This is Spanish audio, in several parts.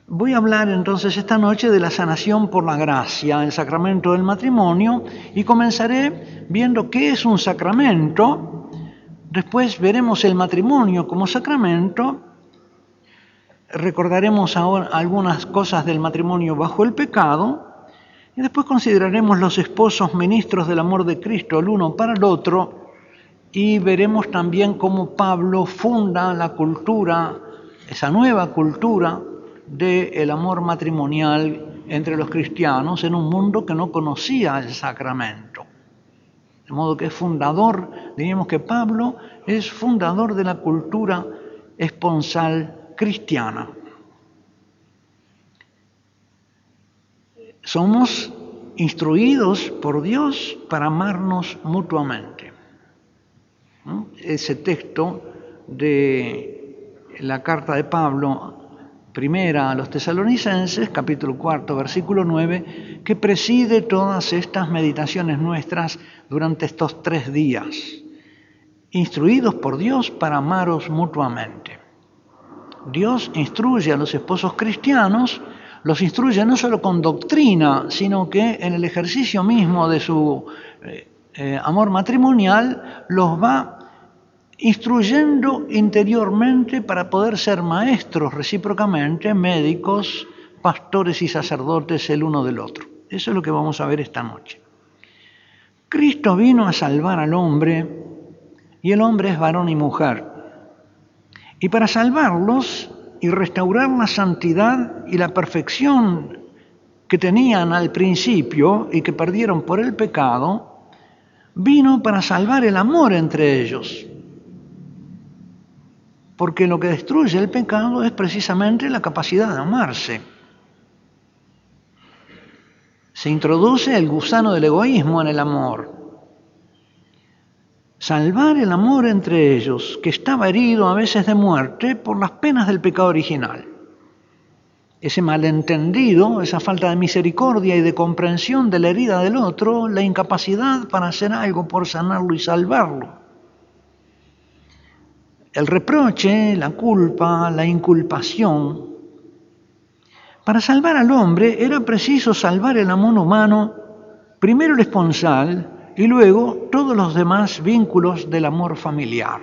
Voy a hablar entonces esta noche de la sanación por la gracia, el sacramento del matrimonio, y comenzaré viendo qué es un sacramento. Después veremos el matrimonio como sacramento. Recordaremos ahora algunas cosas del matrimonio bajo el pecado. Y después consideraremos los esposos ministros del amor de Cristo el uno para el otro. Y veremos también cómo Pablo funda la cultura, esa nueva cultura del amor matrimonial entre los cristianos en un mundo que no conocía el sacramento. De modo que es fundador, diríamos que Pablo es fundador de la cultura esponsal cristiana. Somos instruidos por Dios para amarnos mutuamente. Ese texto de la carta de Pablo primera a los Tesalonicenses, capítulo 4, versículo 9, que preside todas estas meditaciones nuestras durante estos 3 días. Instruidos por Dios para amaros mutuamente. Dios instruye a los esposos cristianos, los instruye no solo con doctrina, sino que en el ejercicio mismo de su amor matrimonial los va instruyendo interiormente para poder ser maestros recíprocamente, médicos, pastores y sacerdotes el uno del otro. Eso es lo que vamos a ver esta noche. Cristo vino a salvar al hombre y el hombre es varón y mujer. Y para salvarlos y restaurar la santidad y la perfección que tenían al principio y que perdieron por el pecado, vino para salvar el amor entre ellos. Porque lo que destruye el pecado es precisamente la capacidad de amarse. Se introduce el gusano del egoísmo en el amor. Salvar el amor entre ellos, que estaba herido a veces de muerte por las penas del pecado original. Ese malentendido, esa falta de misericordia y de comprensión de la herida del otro, la incapacidad para hacer algo por sanarlo y salvarlo. El reproche, la culpa, la inculpación. Para salvar al hombre era preciso salvar el amor humano, primero el esponsal y luego todos los demás vínculos del amor familiar.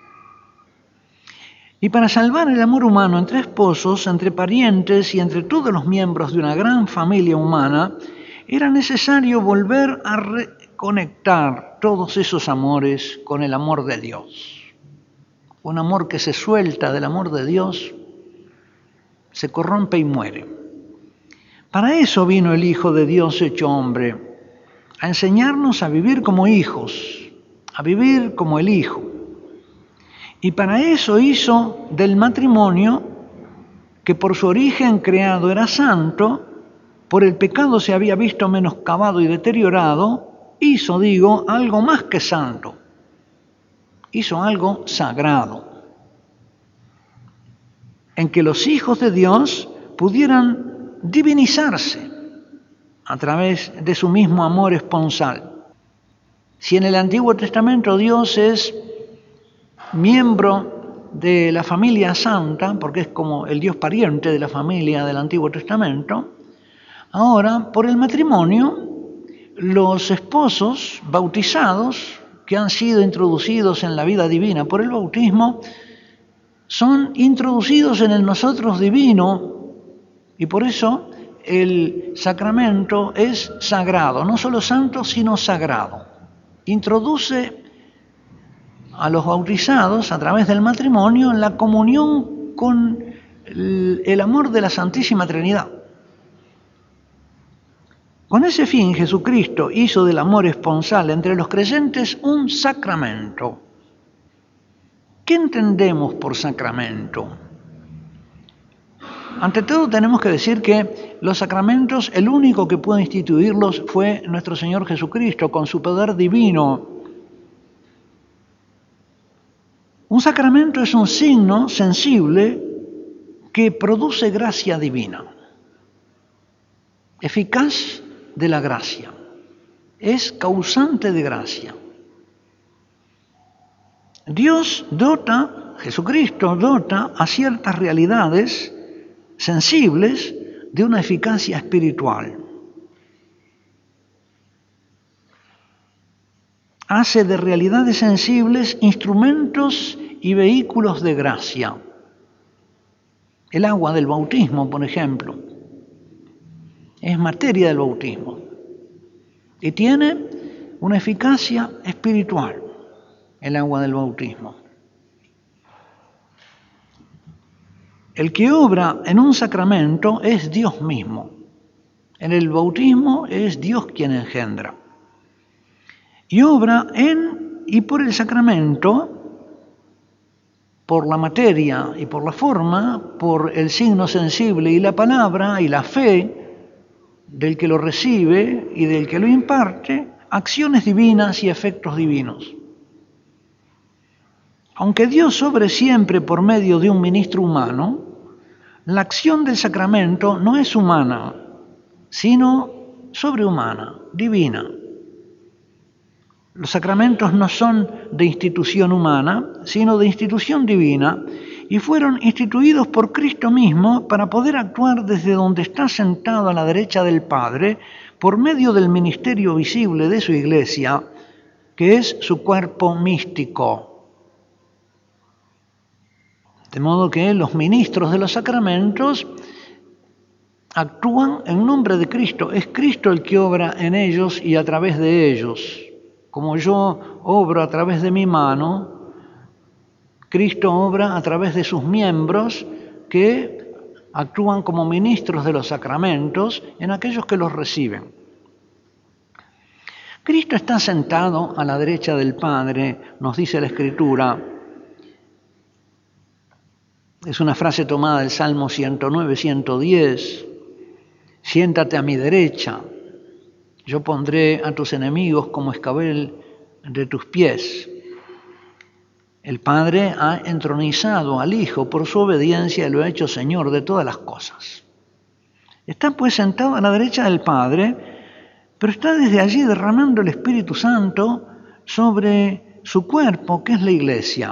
Y para salvar el amor humano entre esposos, entre parientes y entre todos los miembros de una gran familia humana, era necesario volver a reconectar todos esos amores con el amor de Dios. Un amor que se suelta del amor de Dios, se corrompe y muere. Para eso vino el Hijo de Dios hecho hombre, a enseñarnos a vivir como hijos, a vivir como el Hijo. Y para eso hizo del matrimonio, que por su origen creado era santo, por el pecado se había visto menoscabado y deteriorado, hizo, algo más que santo. Hizo algo sagrado, en que los hijos de Dios pudieran divinizarse a través de su mismo amor esponsal. Si en el Antiguo Testamento Dios es miembro de la familia santa, porque es como el Dios pariente de la familia del Antiguo Testamento, ahora por el matrimonio los esposos bautizados que han sido introducidos en la vida divina por el bautismo, son introducidos en el nosotros divino y por eso el sacramento es sagrado, no solo santo, sino sagrado. Introduce a los bautizados a través del matrimonio en la comunión con el amor de la Santísima Trinidad. Con ese fin, Jesucristo hizo del amor esponsal entre los creyentes un sacramento. ¿Qué entendemos por sacramento? Ante todo tenemos que decir que los sacramentos, el único que pudo instituirlos fue nuestro Señor Jesucristo, con su poder divino. Un sacramento es un signo sensible que produce gracia divina, eficaz de la gracia, es causante de gracia. Dios dota, Jesucristo dota a ciertas realidades sensibles de una eficacia espiritual. Hace de realidades sensibles instrumentos y vehículos de gracia. El agua del bautismo, por ejemplo, es materia del bautismo y tiene una eficacia espiritual, el agua del bautismo. El que obra en un sacramento es Dios mismo. En el bautismo es Dios quien engendra. Y obra en y por el sacramento, por la materia y por la forma, por el signo sensible y la palabra y la fe del que lo recibe y del que lo imparte, acciones divinas y efectos divinos. Aunque Dios obre siempre por medio de un ministro humano, la acción del sacramento no es humana, sino sobrehumana, divina. Los sacramentos no son de institución humana, sino de institución divina, y fueron instituidos por Cristo mismo para poder actuar desde donde está sentado a la derecha del Padre, por medio del ministerio visible de su Iglesia, que es su cuerpo místico. De modo que los ministros de los sacramentos actúan en nombre de Cristo. Es Cristo el que obra en ellos y a través de ellos. Como yo obro a través de mi mano, Cristo obra a través de sus miembros que actúan como ministros de los sacramentos en aquellos que los reciben. Cristo está sentado a la derecha del Padre, nos dice la Escritura. Es una frase tomada del Salmo 109, 110. Siéntate a mi derecha, yo pondré a tus enemigos como escabel de tus pies. El Padre ha entronizado al Hijo por su obediencia y lo ha hecho Señor de todas las cosas. Está pues sentado a la derecha del Padre, pero está desde allí derramando el Espíritu Santo sobre su cuerpo, que es la Iglesia.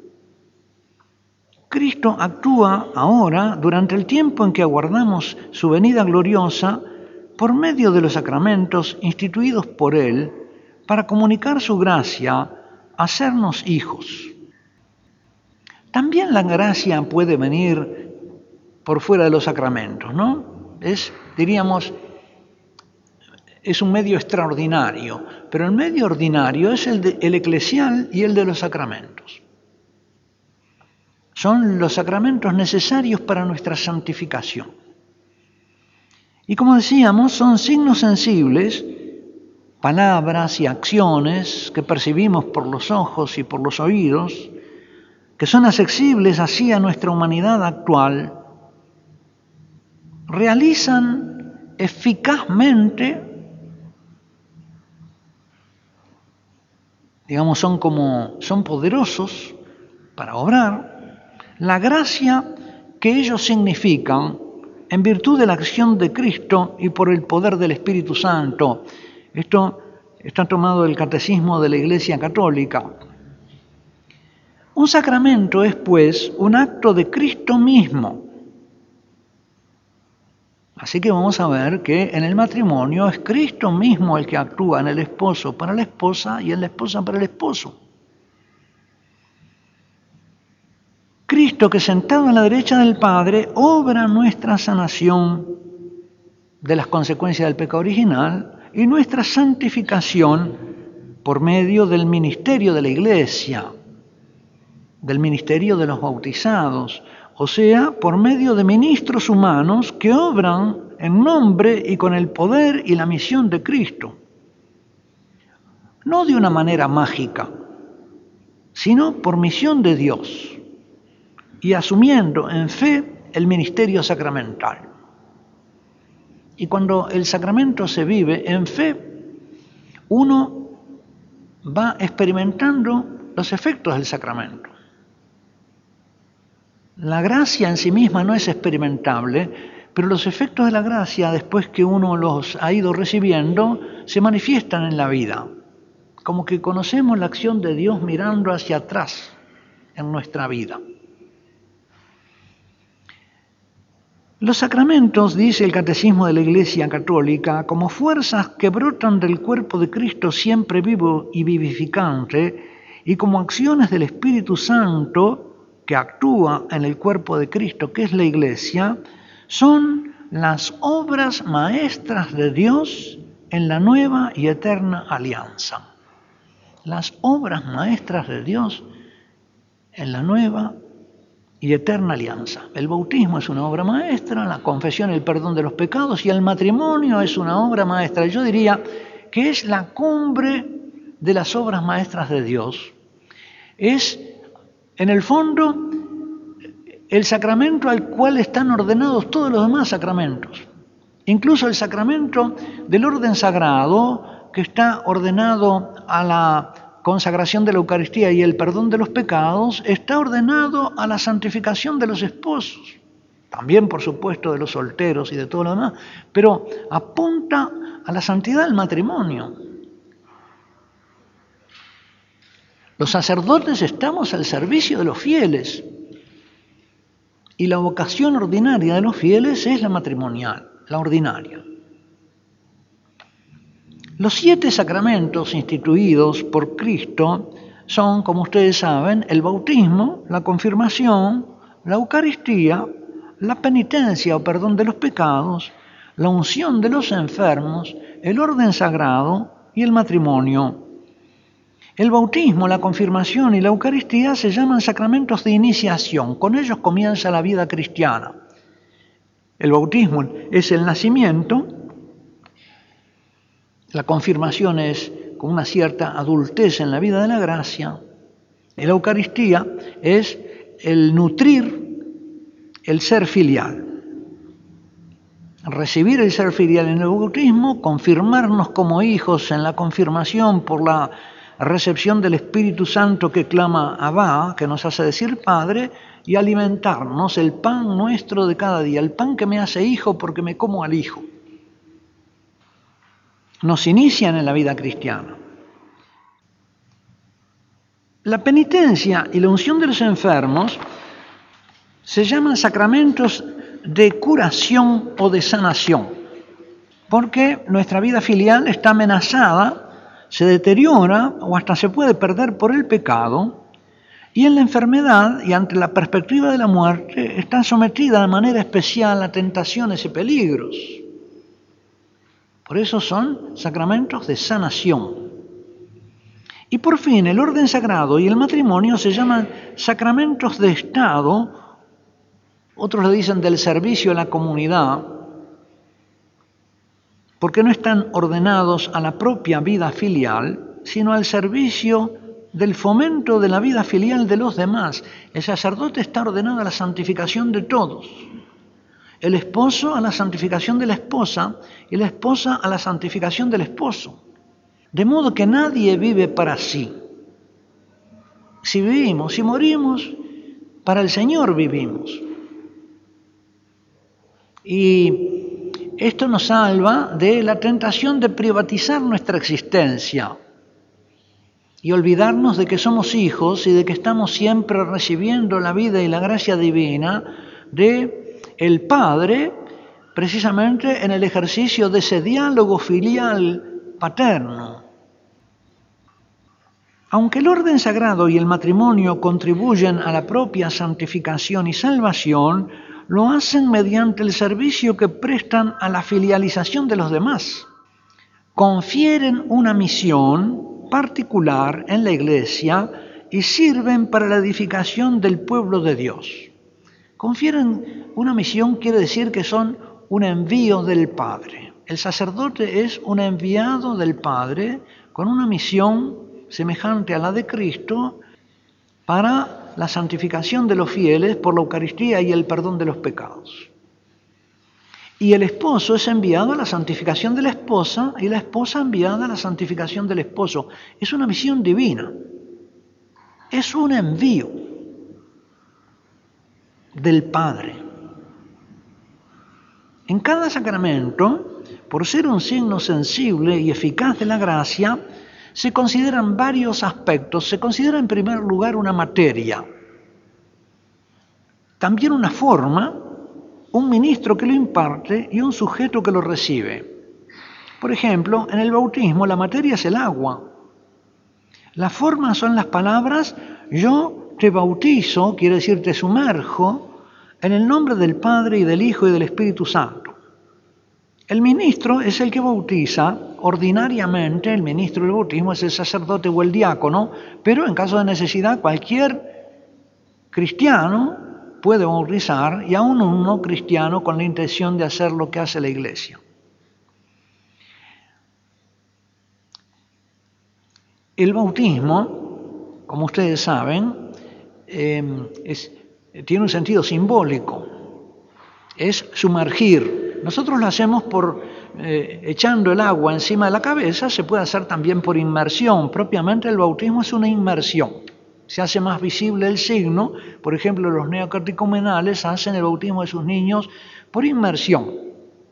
Cristo actúa ahora, durante el tiempo en que aguardamos su venida gloriosa, por medio de los sacramentos instituidos por Él, para comunicar su gracia, hacernos hijos. También la gracia puede venir por fuera de los sacramentos, ¿no? Diríamos, es un medio extraordinario, pero el medio ordinario es el eclesial y el de los sacramentos. Son los sacramentos necesarios para nuestra santificación. Y como decíamos, son signos sensibles, palabras y acciones que percibimos por los ojos y por los oídos, que son accesibles así a nuestra humanidad actual, realizan eficazmente, digamos, son poderosos para obrar la gracia que ellos significan en virtud de la acción de Cristo y por el poder del Espíritu Santo. Esto está tomado del Catecismo de la Iglesia Católica. Un sacramento es, pues, un acto de Cristo mismo. Así que vamos a ver que en el matrimonio es Cristo mismo el que actúa en el esposo para la esposa y en la esposa para el esposo. Cristo, que sentado a la derecha del Padre, obra nuestra sanación de las consecuencias del pecado original y nuestra santificación por medio del ministerio de la Iglesia, del ministerio de los bautizados, o sea, por medio de ministros humanos que obran en nombre y con el poder y la misión de Cristo. No de una manera mágica, sino por misión de Dios, y asumiendo en fe el ministerio sacramental. Y cuando el sacramento se vive en fe, uno va experimentando los efectos del sacramento. La gracia en sí misma no es experimentable, pero los efectos de la gracia, después que uno los ha ido recibiendo, se manifiestan en la vida. Como que conocemos la acción de Dios mirando hacia atrás en nuestra vida. Los sacramentos, dice el Catecismo de la Iglesia Católica, como fuerzas que brotan del cuerpo de Cristo siempre vivo y vivificante, y como acciones del Espíritu Santo que actúa en el cuerpo de Cristo, que es la Iglesia, son las obras maestras de Dios en la nueva y eterna alianza. Las obras maestras de Dios en la nueva y eterna alianza. El bautismo es una obra maestra, la confesión y el perdón de los pecados, y el matrimonio es una obra maestra. Yo diría que es la cumbre de las obras maestras de Dios. Es, en el fondo, el sacramento al cual están ordenados todos los demás sacramentos. Incluso el sacramento del orden sagrado, que está ordenado a la consagración de la Eucaristía y el perdón de los pecados, está ordenado a la santificación de los esposos. También, por supuesto, de los solteros y de todo lo demás, pero apunta a la santidad del matrimonio. Los sacerdotes estamos al servicio de los fieles y la vocación ordinaria de los fieles es la matrimonial, la ordinaria. Los 7 sacramentos instituidos por Cristo son, como ustedes saben, el bautismo, la confirmación, la Eucaristía, la penitencia o perdón de los pecados, la unción de los enfermos, el orden sagrado y el matrimonio. El bautismo, la confirmación y la Eucaristía se llaman sacramentos de iniciación. Con ellos comienza la vida cristiana. El bautismo es el nacimiento, la confirmación es con una cierta adultez en la vida de la gracia, y la Eucaristía es el nutrir el ser filial. Recibir el ser filial en el bautismo, confirmarnos como hijos en la confirmación por la recepción del Espíritu Santo que clama Abba, que nos hace decir Padre, y alimentarnos el pan nuestro de cada día, el pan que me hace hijo porque me como al Hijo. Nos inician en la vida cristiana. La penitencia y la unción de los enfermos se llaman sacramentos de curación o de sanación, porque nuestra vida filial está amenazada, se deteriora o hasta se puede perder por el pecado, y en la enfermedad y ante la perspectiva de la muerte está sometida de manera especial a tentaciones y peligros. Por eso son sacramentos de sanación. Y por fin, el orden sagrado y el matrimonio se llaman sacramentos de Estado, otros le dicen del servicio a la comunidad, porque no están ordenados a la propia vida filial, sino al servicio del fomento de la vida filial de los demás. El sacerdote está ordenado a la santificación de todos. El esposo a la santificación de la esposa y la esposa a la santificación del esposo. De modo que nadie vive para sí. Si vivimos, si morimos, para el Señor vivimos. Y esto nos salva de la tentación de privatizar nuestra existencia y olvidarnos de que somos hijos y de que estamos siempre recibiendo la vida y la gracia divina de el Padre, precisamente en el ejercicio de ese diálogo filial paterno. Aunque el orden sagrado y el matrimonio contribuyen a la propia santificación y salvación, lo hacen mediante el servicio que prestan a la filialización de los demás. Confieren una misión particular en la Iglesia y sirven para la edificación del pueblo de Dios. Confieren una misión quiere decir que son un envío del Padre. El sacerdote es un enviado del Padre con una misión semejante a la de Cristo para la santificación de los fieles por la Eucaristía y el perdón de los pecados. Y el esposo es enviado a la santificación de la esposa y la esposa enviada a la santificación del esposo. Es una misión divina. Es un envío del Padre. En cada sacramento, por ser un signo sensible y eficaz de la gracia, se consideran varios aspectos. Se considera en primer lugar una materia, también una forma un ministro que lo imparte y un sujeto que lo recibe. Por ejemplo, en el bautismo la materia es el agua. Las formas son las palabras: yo te bautizo, quiere decir te sumerjo, en el nombre del Padre y del Hijo y del Espíritu Santo. El ministro es el que bautiza. Ordinariamente el ministro del bautismo es el sacerdote o el diácono, pero en caso de necesidad cualquier cristiano puede bautizar, y aún un no cristiano con la intención de hacer lo que hace la Iglesia. El bautismo, como ustedes saben, tiene un sentido simbólico, es sumergir. Nosotros lo hacemos echando el agua encima de la cabeza, se puede hacer también por inmersión. Propiamente el bautismo es una inmersión. Se hace más visible el signo. Por ejemplo, los neocatecumenales hacen el bautismo de sus niños por inmersión.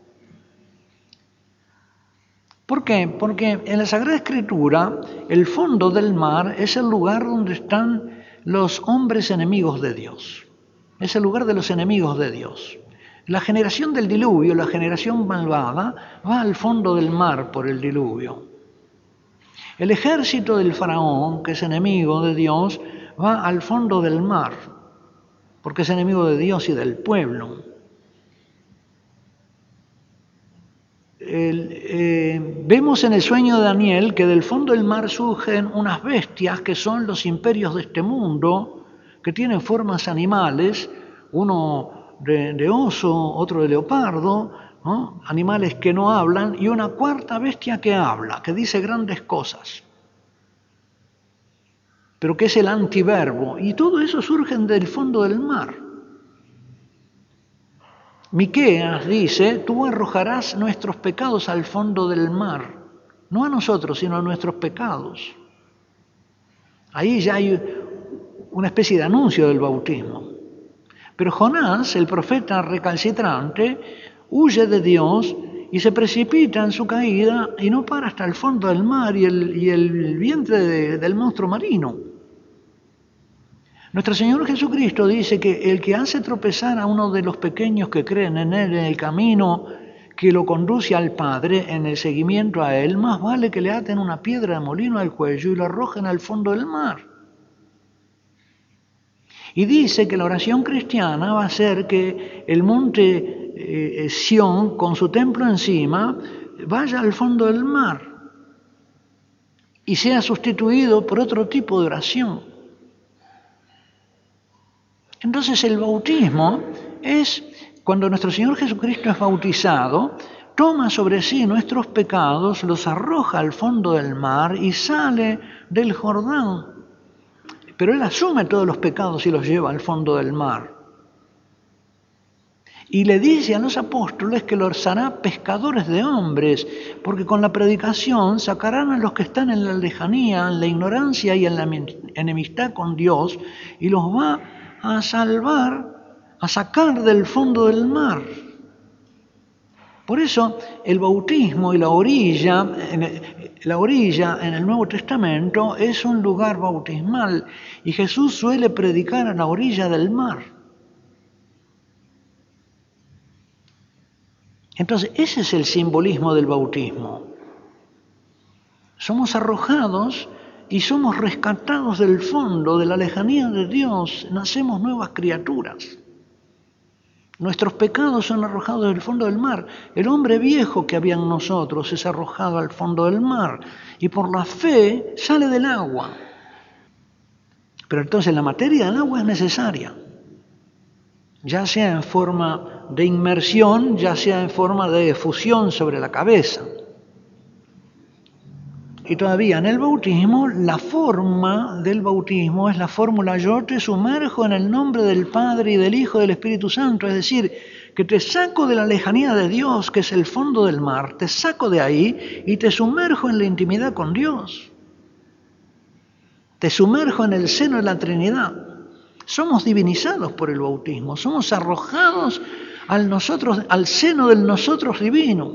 ¿Por qué? Porque en la Sagrada Escritura el fondo del mar es el lugar donde están los hombres enemigos de Dios. Es el lugar de los enemigos de Dios. La generación del diluvio, la generación malvada, va al fondo del mar por el diluvio. El ejército del faraón, que es enemigo de Dios, va al fondo del mar, porque es enemigo de Dios y del pueblo. Vemos en el sueño de Daniel que del fondo del mar surgen unas bestias que son los imperios de este mundo, que tienen formas animales, uno de oso, otro de leopardo, ¿no? Animales que no hablan, y una cuarta bestia que habla, que dice grandes cosas, pero que es el antiverbo, y todo eso surge del fondo del mar. Miqueas dice: tú arrojarás nuestros pecados al fondo del mar, no a nosotros, sino a nuestros pecados. Ahí ya hay una especie de anuncio del bautismo. Pero Jonás, el profeta recalcitrante, huye de Dios y se precipita en su caída y no para hasta el fondo del mar y el vientre del monstruo marino. Nuestro Señor Jesucristo dice que el que hace tropezar a uno de los pequeños que creen en Él en el camino que lo conduce al Padre, en el seguimiento a Él, más vale que le aten una piedra de molino al cuello y lo arrojen al fondo del mar. Y dice que la oración cristiana va a ser que el monte Sión, con su templo encima, vaya al fondo del mar y sea sustituido por otro tipo de oración. Entonces el bautismo es cuando nuestro Señor Jesucristo es bautizado, toma sobre sí nuestros pecados, los arroja al fondo del mar y sale del Jordán. Pero Él asume todos los pecados y los lleva al fondo del mar. Y le dice a los apóstoles que los hará pescadores de hombres, porque con la predicación sacarán a los que están en la lejanía, en la ignorancia y en la enemistad con Dios, y los va a salvar, a sacar del fondo del mar. Por eso el bautismo y la orilla en el Nuevo Testamento es un lugar bautismal, y Jesús suele predicar a la orilla del mar. Entonces ese es el simbolismo del bautismo. Somos arrojados y somos rescatados del fondo, de la lejanía de Dios, nacemos nuevas criaturas. Nuestros pecados son arrojados del fondo del mar. El hombre viejo que había en nosotros es arrojado al fondo del mar y por la fe sale del agua. Pero entonces la materia del agua es necesaria, ya sea en forma de inmersión, ya sea en forma de efusión sobre la cabeza. Y todavía en el bautismo, la forma del bautismo es la fórmula: yo te sumerjo en el nombre del Padre y del Hijo y del Espíritu Santo. Es decir, que te saco de la lejanía de Dios, que es el fondo del mar, te saco de ahí y te sumerjo en la intimidad con Dios. Te sumerjo en el seno de la Trinidad. Somos divinizados por el bautismo, somos arrojados al seno del nosotros divino.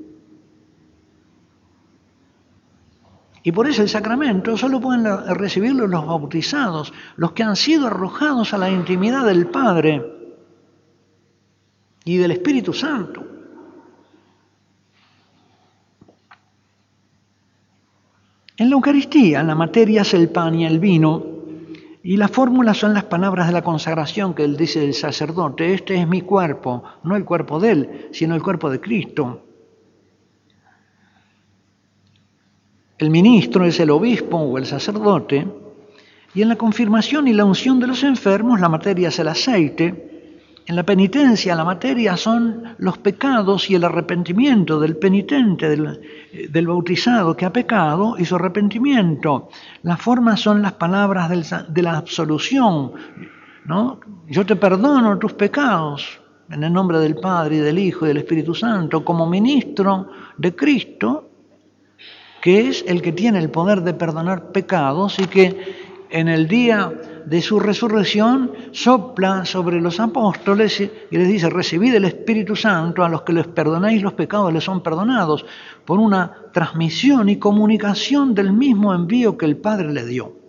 Y por eso el sacramento solo pueden recibirlo los bautizados, los que han sido arrojados a la intimidad del Padre. y del Espíritu Santo. En la Eucaristía, la materia es el pan y el vino, y la fórmula son las palabras de la consagración que él dice del sacerdote: este es mi cuerpo, no el cuerpo de él, sino el cuerpo de Cristo. El ministro es el obispo o el sacerdote, y en la confirmación y la unción de los enfermos la materia es el aceite. En la penitencia la materia son los pecados y el arrepentimiento del penitente, del bautizado que ha pecado y su arrepentimiento. Las formas son las palabras de la absolución, ¿no? Yo te perdono tus pecados en el nombre del Padre y del Hijo y del Espíritu Santo, como ministro de Cristo, que es el que tiene el poder de perdonar pecados y que en el día de su resurrección sopla sobre los apóstoles y les dice: recibid el Espíritu Santo, a los que les perdonáis los pecados les son perdonados, por una transmisión y comunicación del mismo envío que el Padre le dio.